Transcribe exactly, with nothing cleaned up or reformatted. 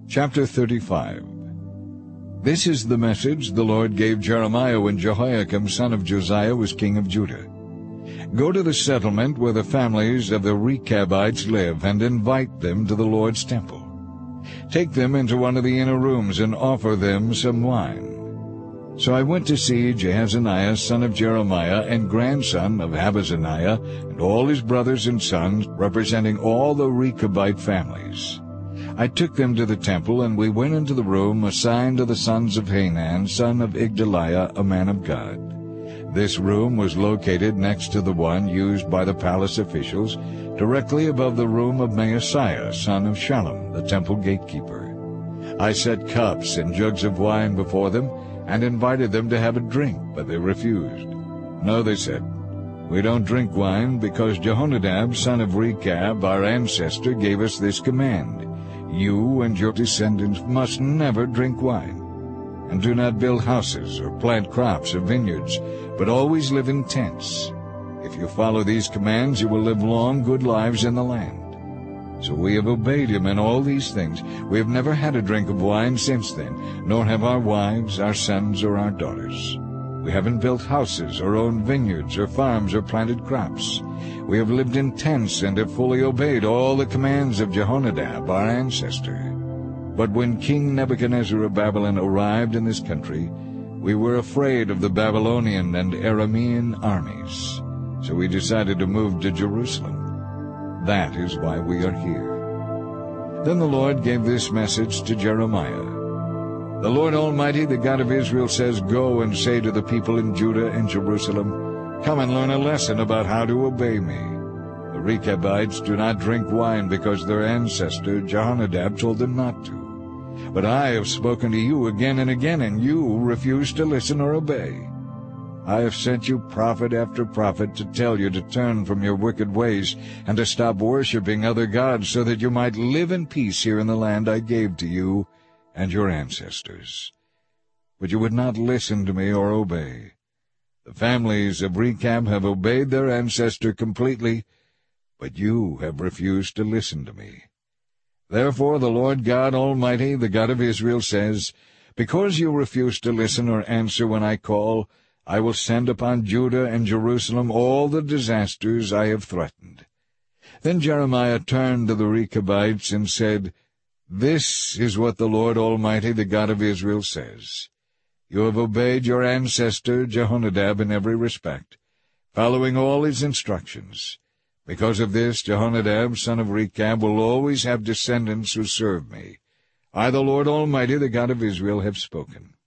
Chapter thirty-five. This is the message the Lord gave Jeremiah when Jehoiakim son of Josiah was king of Judah. Go to the settlement where the families of the Rechabites live, and invite them to the Lord's temple. Take them into one of the inner rooms and offer them some wine. So I went to see Jehazaniah son of Jeremiah and grandson of Habazaniah, and all his brothers and sons, representing all the Rechabite families. I took them to the temple, and we went into the room assigned to the sons of Hanan, son of Igdaliah, a man of God. This room was located next to the one used by the palace officials, directly above the room of Maaseiah, son of Shallum, the temple gatekeeper. I set cups and jugs of wine before them, and invited them to have a drink, but they refused. No, they said, we don't drink wine, because Jehonadab, son of Rechab, our ancestor, gave us this command. You and your descendants must never drink wine. And do not build houses or plant crops or vineyards, but always live in tents. If you follow these commands, you will live long, good lives in the land. So we have obeyed him in all these things. We have never had a drink of wine since then, nor have our wives, our sons, or our daughters. We haven't built houses or owned vineyards or farms or planted crops. We have lived in tents and have fully obeyed all the commands of Jehonadab, our ancestor. But when King Nebuchadnezzar of Babylon arrived in this country, we were afraid of the Babylonian and Aramean armies. So we decided to move to Jerusalem. That is why we are here. Then the Lord gave this message to Jeremiah. The Lord Almighty, the God of Israel, says, Go and say to the people in Judah and Jerusalem, Come and learn a lesson about how to obey me. The Rechabites do not drink wine because their ancestor Jehonadab told them not to. But I have spoken to you again and again, and you refuse to listen or obey. I have sent you prophet after prophet to tell you to turn from your wicked ways and to stop worshiping other gods, so that you might live in peace here in the land I gave to you and your ancestors. But you would not listen to me or obey. The families of Rechab have obeyed their ancestor completely, but you have refused to listen to me. Therefore the Lord God Almighty, the God of Israel, says, Because you refuse to listen or answer when I call, I will send upon Judah and Jerusalem all the disasters I have threatened. Then Jeremiah turned to the Rechabites and said, This is what the Lord Almighty, the God of Israel, says. You have obeyed your ancestor Jehonadab in every respect, following all his instructions. Because of this, Jehonadab, son of Rechab, will always have descendants who serve me. I, the Lord Almighty, the God of Israel, have spoken.